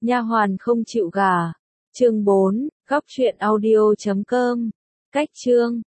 Nha hoàn không chịu gả. Chương 4, góc truyện audio.com. Cách chương